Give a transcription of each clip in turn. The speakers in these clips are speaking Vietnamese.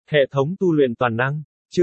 Hệ thống tu luyện toàn năng. Chương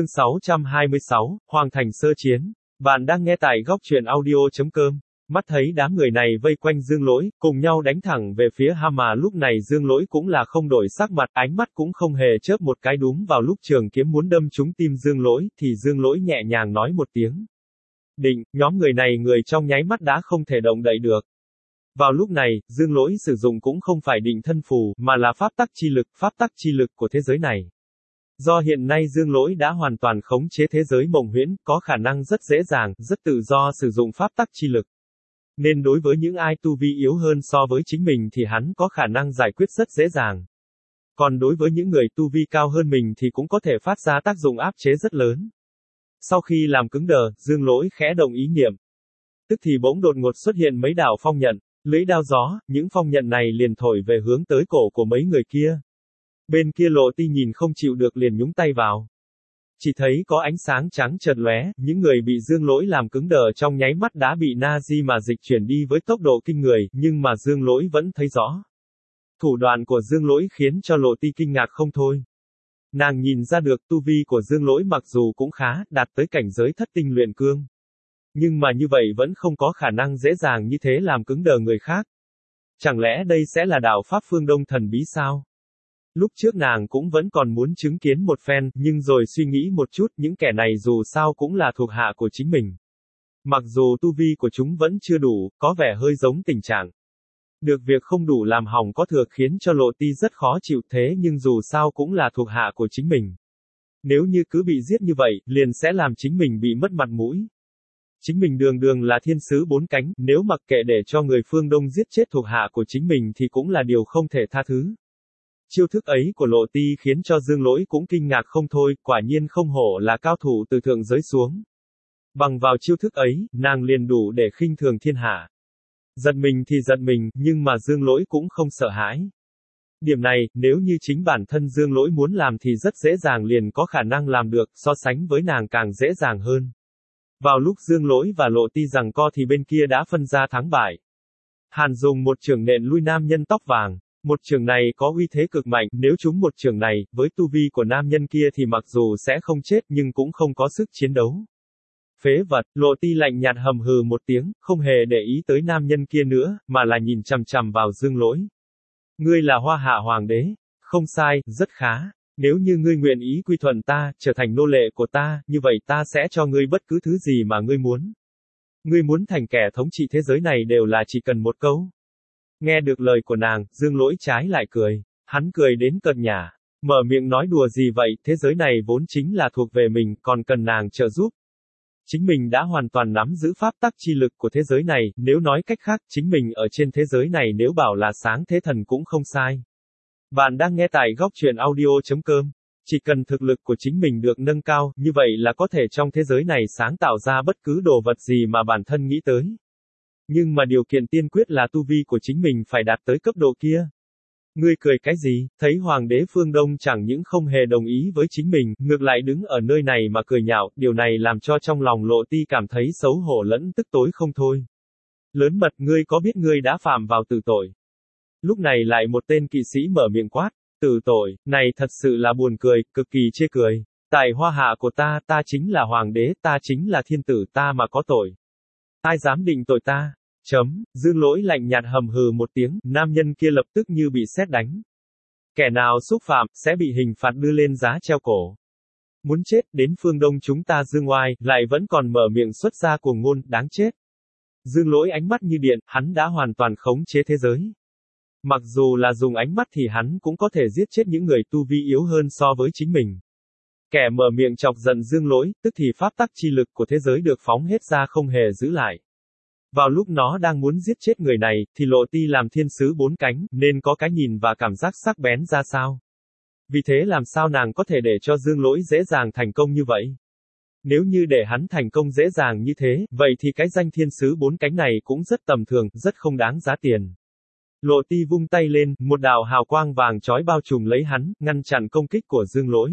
626, Hoàng thành sơ chiến. Bạn đang nghe tại góc truyện audio.com. Mắt thấy đám người này vây quanh Dương Lỗi, cùng nhau đánh thẳng về phía Ham mà lúc này Dương Lỗi cũng là không đổi sắc mặt, ánh mắt cũng không hề chớp một cái. Đúng vào lúc trường kiếm muốn đâm trúng tim Dương Lỗi, thì Dương Lỗi nhẹ nhàng nói một tiếng. Định, nhóm người này người trong nháy mắt đã không thể động đậy được. Vào lúc này, Dương Lỗi sử dụng cũng không phải định thân phù, mà là pháp tắc chi lực của thế giới này. Do hiện nay Dương Lỗi đã hoàn toàn khống chế thế giới mộng huyễn, có khả năng rất dễ dàng, rất tự do sử dụng pháp tắc chi lực. Nên đối với những ai tu vi yếu hơn so với chính mình thì hắn có khả năng giải quyết rất dễ dàng. Còn đối với những người tu vi cao hơn mình thì cũng có thể phát ra tác dụng áp chế rất lớn. Sau khi làm cứng đờ, Dương Lỗi khẽ động ý niệm. Tức thì bỗng đột ngột xuất hiện mấy đạo phong nhận, lưỡi đao gió, những phong nhận này liền thổi về hướng tới cổ của mấy người kia. Bên kia Lộ Ti nhìn không chịu được liền nhúng tay vào. Chỉ thấy có ánh sáng trắng chợt lóe, những người bị Dương Lỗi làm cứng đờ trong nháy mắt đã bị Na-di mà dịch chuyển đi với tốc độ kinh người, nhưng mà Dương Lỗi vẫn thấy rõ. Thủ đoạn của Dương Lỗi khiến cho Lộ Ti kinh ngạc không thôi. Nàng nhìn ra được tu vi của Dương Lỗi mặc dù cũng khá, đạt tới cảnh giới thất tinh luyện cương. Nhưng mà như vậy vẫn không có khả năng dễ dàng như thế làm cứng đờ người khác. Chẳng lẽ đây sẽ là đạo pháp phương Đông thần bí sao? Lúc trước nàng cũng vẫn còn muốn chứng kiến một phen, nhưng rồi suy nghĩ một chút, những kẻ này dù sao cũng là thuộc hạ của chính mình. Mặc dù tu vi của chúng vẫn chưa đủ, có vẻ hơi giống tình trạng. Được việc không đủ làm hỏng có thừa khiến cho Lộ Ti rất khó chịu, thế nhưng dù sao cũng là thuộc hạ của chính mình. Nếu như cứ bị giết như vậy, liền sẽ làm chính mình bị mất mặt mũi. Chính mình đường đường là thiên sứ bốn cánh, nếu mặc kệ để cho người phương Đông giết chết thuộc hạ của chính mình thì cũng là điều không thể tha thứ. Chiêu thức ấy của Lộ Ti khiến cho Dương Lỗi cũng kinh ngạc không thôi, quả nhiên không hổ là cao thủ từ thượng giới xuống. Bằng vào chiêu thức ấy, nàng liền đủ để khinh thường thiên hạ. Giận mình thì giận mình, nhưng mà Dương Lỗi cũng không sợ hãi. Điểm này, nếu như chính bản thân Dương Lỗi muốn làm thì rất dễ dàng liền có khả năng làm được, so sánh với nàng càng dễ dàng hơn. Vào lúc Dương Lỗi và Lộ Ti giằng co thì bên kia đã phân ra thắng bại. Hàn dùng một chưởng nện lui nam nhân tóc vàng. Một chưởng này có uy thế cực mạnh, nếu trúng một chưởng này, với tu vi của nam nhân kia thì mặc dù sẽ không chết nhưng cũng không có sức chiến đấu. Phế vật, Lộ Ti lạnh nhạt hầm hừ một tiếng, không hề để ý tới nam nhân kia nữa, mà là nhìn chằm chằm vào Dương Lỗi. Ngươi là Hoa Hạ Hoàng đế. Không sai, rất khá. Nếu như ngươi nguyện ý quy thuận ta, trở thành nô lệ của ta, như vậy ta sẽ cho ngươi bất cứ thứ gì mà ngươi muốn. Ngươi muốn thành kẻ thống trị thế giới này đều là chỉ cần một câu. Nghe được lời của nàng, Dương Lỗi trái lại cười. Hắn cười đến cợt nhả. Mở miệng nói đùa gì vậy, thế giới này vốn chính là thuộc về mình, còn cần nàng trợ giúp. Chính mình đã hoàn toàn nắm giữ pháp tắc chi lực của thế giới này, nếu nói cách khác, chính mình ở trên thế giới này nếu bảo là sáng thế thần cũng không sai. Bạn đang nghe tại góc truyện audio.com. Chỉ cần thực lực của chính mình được nâng cao, như vậy là có thể trong thế giới này sáng tạo ra bất cứ đồ vật gì mà bản thân nghĩ tới. Nhưng mà điều kiện tiên quyết là tu vi của chính mình phải đạt tới cấp độ kia. Ngươi cười cái gì, thấy Hoàng đế phương Đông chẳng những không hề đồng ý với chính mình, ngược lại đứng ở nơi này mà cười nhạo, điều này làm cho trong lòng Lộ Ti cảm thấy xấu hổ lẫn tức tối không thôi. Lớn mật, ngươi có biết ngươi đã phạm vào tử tội? Lúc này lại một tên kỵ sĩ mở miệng quát, tử tội, này thật sự là buồn cười, cực kỳ chê cười. Tại Hoa Hạ của ta, ta chính là Hoàng đế, ta chính là thiên tử, ta mà có tội. Ai dám định tội ta? Dương Lỗi lạnh nhạt hầm hừ một tiếng, nam nhân kia lập tức như bị sét đánh. Kẻ nào xúc phạm, sẽ bị hình phạt đưa lên giá treo cổ. Muốn chết, đến phương Đông chúng ta dương oai, lại vẫn còn mở miệng xuất ra cuồng ngôn, đáng chết. Dương Lỗi ánh mắt như điện, hắn đã hoàn toàn khống chế thế giới. Mặc dù là dùng ánh mắt thì hắn cũng có thể giết chết những người tu vi yếu hơn so với chính mình. Kẻ mở miệng chọc giận Dương Lỗi, tức thì pháp tắc chi lực của thế giới được phóng hết ra không hề giữ lại. Vào lúc nó đang muốn giết chết người này, thì Lộ Ti làm thiên sứ bốn cánh, nên có cái nhìn và cảm giác sắc bén ra sao. Vì thế làm sao nàng có thể để cho Dương Lỗi dễ dàng thành công như vậy? Nếu như để hắn thành công dễ dàng như thế, vậy thì cái danh thiên sứ bốn cánh này cũng rất tầm thường, rất không đáng giá tiền. Lộ Ti vung tay lên, một đạo hào quang vàng chói bao trùm lấy hắn, ngăn chặn công kích của Dương Lỗi.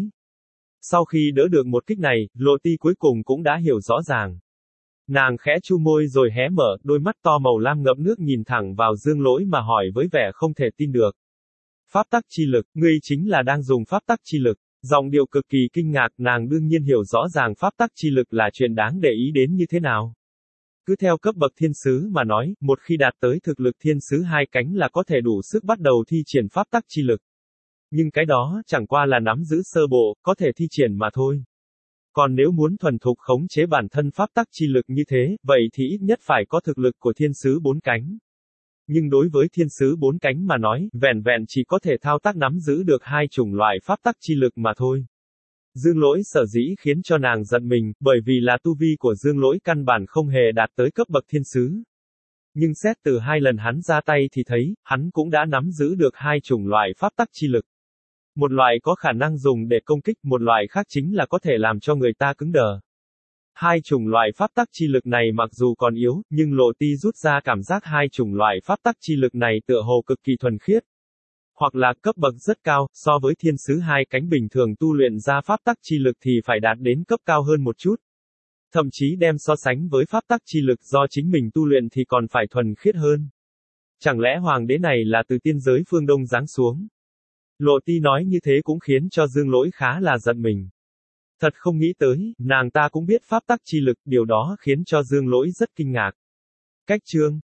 Sau khi đỡ được một kích này, Lộ Ti cuối cùng cũng đã hiểu rõ ràng. Nàng khẽ chu môi rồi hé mở, đôi mắt to màu lam ngập nước nhìn thẳng vào Dương Lỗi mà hỏi với vẻ không thể tin được. Pháp tắc chi lực, ngươi chính là đang dùng pháp tắc chi lực. Giọng điệu cực kỳ kinh ngạc, nàng đương nhiên hiểu rõ ràng pháp tắc chi lực là chuyện đáng để ý đến như thế nào. Cứ theo cấp bậc thiên sứ mà nói, một khi đạt tới thực lực thiên sứ hai cánh là có thể đủ sức bắt đầu thi triển pháp tắc chi lực. Nhưng cái đó chẳng qua là nắm giữ sơ bộ, có thể thi triển mà thôi. Còn nếu muốn thuần thục khống chế bản thân pháp tắc chi lực như thế, vậy thì ít nhất phải có thực lực của thiên sứ bốn cánh. Nhưng đối với thiên sứ bốn cánh mà nói, vẻn vẹn chỉ có thể thao tác nắm giữ được hai chủng loại pháp tắc chi lực mà thôi. Dương Lỗi sở dĩ khiến cho nàng giận mình, bởi vì là tu vi của Dương Lỗi căn bản không hề đạt tới cấp bậc thiên sứ. Nhưng xét từ hai lần hắn ra tay thì thấy, hắn cũng đã nắm giữ được hai chủng loại pháp tắc chi lực. Một loại có khả năng dùng để công kích, một loại khác chính là có thể làm cho người ta cứng đờ. Hai chủng loại pháp tắc chi lực này mặc dù còn yếu, nhưng Lộ Ti rút ra cảm giác hai chủng loại pháp tắc chi lực này tựa hồ cực kỳ thuần khiết. Hoặc là cấp bậc rất cao, so với thiên sứ hai cánh bình thường tu luyện ra pháp tắc chi lực thì phải đạt đến cấp cao hơn một chút. Thậm chí đem so sánh với pháp tắc chi lực do chính mình tu luyện thì còn phải thuần khiết hơn. Chẳng lẽ hoàng đế này là từ tiên giới phương Đông giáng xuống? Lộ Ti nói như thế cũng khiến cho Dương Lỗi khá là giận mình. Thật không nghĩ tới, nàng ta cũng biết pháp tắc chi lực, điều đó khiến cho Dương Lỗi rất kinh ngạc. Cách chương